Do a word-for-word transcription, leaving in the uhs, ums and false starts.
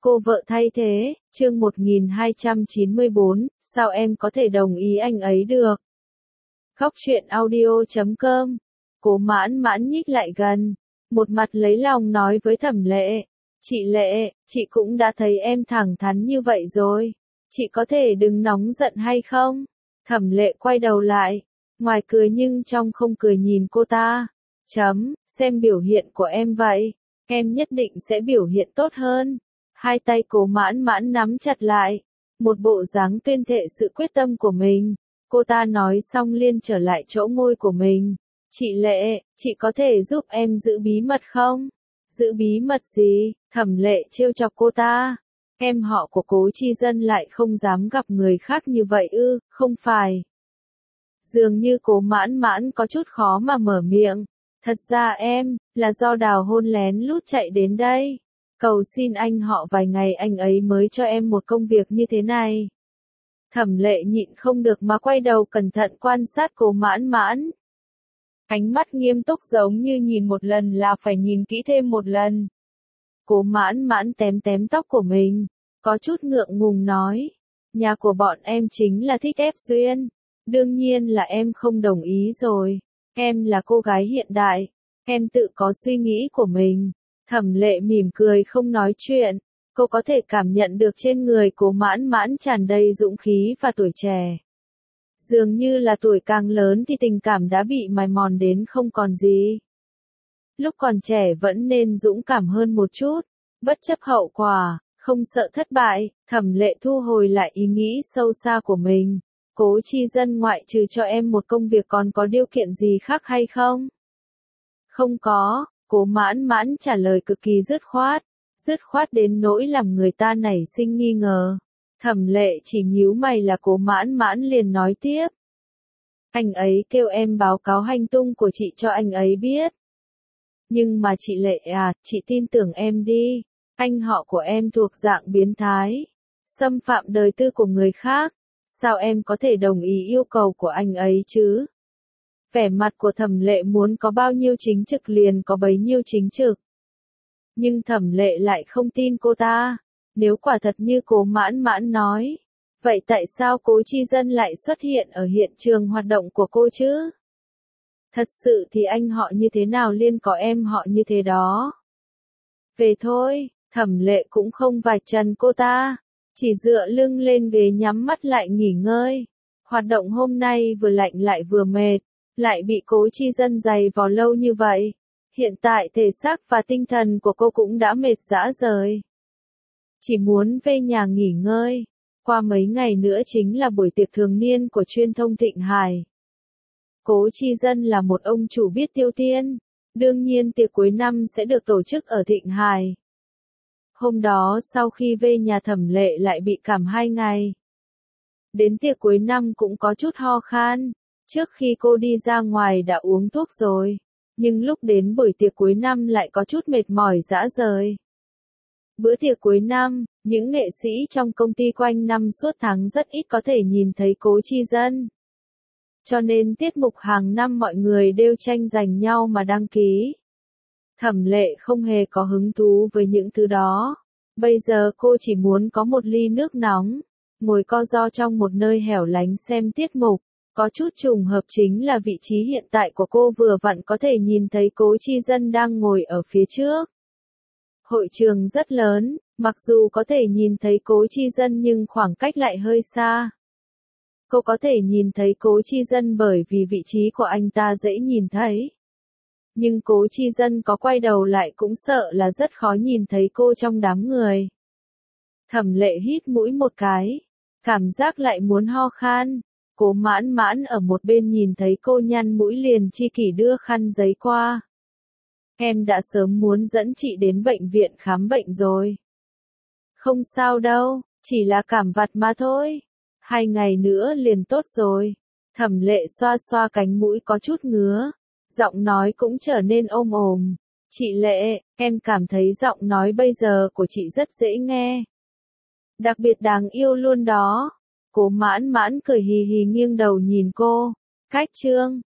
Cô vợ thay thế, chương một nghìn hai trăm chín mươi bốn, sao em có thể đồng ý anh ấy được? Góc truyện audio chấm com. Cố Mãn Mãn nhích lại gần, một mặt lấy lòng nói với Thẩm Lệ. Chị Lệ, chị cũng đã thấy em thẳng thắn như vậy rồi. Chị có thể đừng nóng giận hay không? Thẩm Lệ quay đầu lại, ngoài cười nhưng trong không cười nhìn cô ta. Chấm, xem biểu hiện của em vậy. Em nhất định sẽ biểu hiện tốt hơn. Hai tay Cố Mãn Mãn nắm chặt lại, một bộ dáng tuyên thệ sự quyết tâm của mình. Cô ta nói xong liền trở lại chỗ ngồi của mình. Chị Lệ, chị có thể giúp em giữ bí mật không? Giữ bí mật gì? Thẩm Lệ trêu chọc cô ta. Em họ của Cố Chi Dân lại không dám gặp người khác như vậy ư, không phải. Dường như Cố Mãn Mãn có chút khó mà mở miệng. Thật ra em, là do Đào Hôn lén lút chạy đến đây. Cầu xin anh họ vài ngày anh ấy mới cho em một công việc như thế này. Thẩm Lệ nhịn không được mà quay đầu cẩn thận quan sát Cố Mãn Mãn. Ánh mắt nghiêm túc giống như nhìn một lần là phải nhìn kỹ thêm một lần. Cố Mãn Mãn tém tém tóc của mình, có chút ngượng ngùng nói. Nhà của bọn em chính là thích ép duyên. Đương nhiên là em không đồng ý rồi. Em là cô gái hiện đại. Em tự có suy nghĩ của mình. Thẩm Lệ mỉm cười không nói chuyện. Cô có thể cảm nhận được trên người Cố Mãn Mãn tràn đầy dũng khí và tuổi trẻ. Dường như là tuổi càng lớn thì tình cảm đã bị mài mòn đến không còn gì. Lúc còn trẻ vẫn nên dũng cảm hơn một chút, bất chấp hậu quả, không sợ thất bại. Thẩm Lệ thu hồi lại ý nghĩ sâu xa của mình. Cố Chi Dân ngoại trừ cho em một công việc còn có điều kiện gì khác hay không? Không có, Cố Mãn Mãn trả lời cực kỳ dứt khoát, dứt khoát đến nỗi làm người ta nảy sinh nghi ngờ. Thẩm Lệ chỉ nhíu mày là Cố Mãn Mãn liền nói tiếp. Anh ấy kêu em báo cáo hành tung của chị cho anh ấy biết. Nhưng mà chị Lệ à, chị tin tưởng em đi. Anh họ của em thuộc dạng biến thái, xâm phạm đời tư của người khác. Sao em có thể đồng ý yêu cầu của anh ấy chứ? Vẻ mặt của Thẩm Lệ muốn có bao nhiêu chính trực liền có bấy nhiêu chính trực. Nhưng Thẩm Lệ lại không tin cô ta. Nếu quả thật như Cố Mãn Mãn nói, vậy tại sao Cố Chi Dân lại xuất hiện ở hiện trường hoạt động của cô chứ? Thật sự thì anh họ như thế nào liên có em họ như thế đó? Về thôi, Thẩm Lệ cũng không vạch trần cô ta, chỉ dựa lưng lên ghế nhắm mắt lại nghỉ ngơi. Hoạt động hôm nay vừa lạnh lại vừa mệt, lại bị Cố Chi Dân giày vò lâu như vậy. Hiện tại thể xác và tinh thần của cô cũng đã mệt rã rời. Chỉ muốn về nhà nghỉ ngơi. Qua mấy ngày nữa chính là buổi tiệc thường niên của truyền thông Thịnh Hải. Cố Chi Dân là một ông chủ biết tiêu tiền. Đương nhiên tiệc cuối năm sẽ được tổ chức ở Thịnh Hải. Hôm đó sau khi về nhà Thẩm Lệ lại bị cảm hai ngày. Đến tiệc cuối năm cũng có chút ho khan. Trước khi cô đi ra ngoài đã uống thuốc rồi. Nhưng lúc đến buổi tiệc cuối năm lại có chút mệt mỏi rã rời. Bữa tiệc cuối năm, những nghệ sĩ trong công ty quanh năm suốt tháng rất ít có thể nhìn thấy Cố Chi Dân. Cho nên tiết mục hàng năm mọi người đều tranh giành nhau mà đăng ký. Thẩm Lệ không hề có hứng thú với những thứ đó. Bây giờ cô chỉ muốn có một ly nước nóng, ngồi co ro trong một nơi hẻo lánh xem tiết mục. Có chút trùng hợp chính là vị trí hiện tại của cô vừa vặn có thể nhìn thấy Cố Chi Dân đang ngồi ở phía trước. Hội trường rất lớn, mặc dù có thể nhìn thấy Cố Chi Dân nhưng khoảng cách lại hơi xa. Cô có thể nhìn thấy Cố Chi Dân bởi vì vị trí của anh ta dễ nhìn thấy. Nhưng Cố Chi Dân có quay đầu lại cũng sợ là rất khó nhìn thấy cô trong đám người. Thẩm Lệ hít mũi một cái, cảm giác lại muốn ho khan. Cố Mãn Mãn ở một bên nhìn thấy cô nhăn mũi liền chi kỷ đưa khăn giấy qua. Em đã sớm muốn dẫn chị đến bệnh viện khám bệnh rồi. Không sao đâu, chỉ là cảm vặt mà thôi. Hai ngày nữa liền tốt rồi. Thẩm Lệ xoa xoa cánh mũi có chút ngứa. Giọng nói cũng trở nên ôm ồm. Chị Lệ, em cảm thấy giọng nói bây giờ của chị rất dễ nghe. Đặc biệt đáng yêu luôn đó. Cố Mãn Mãn cười hì hì nghiêng đầu nhìn cô. Cách trương,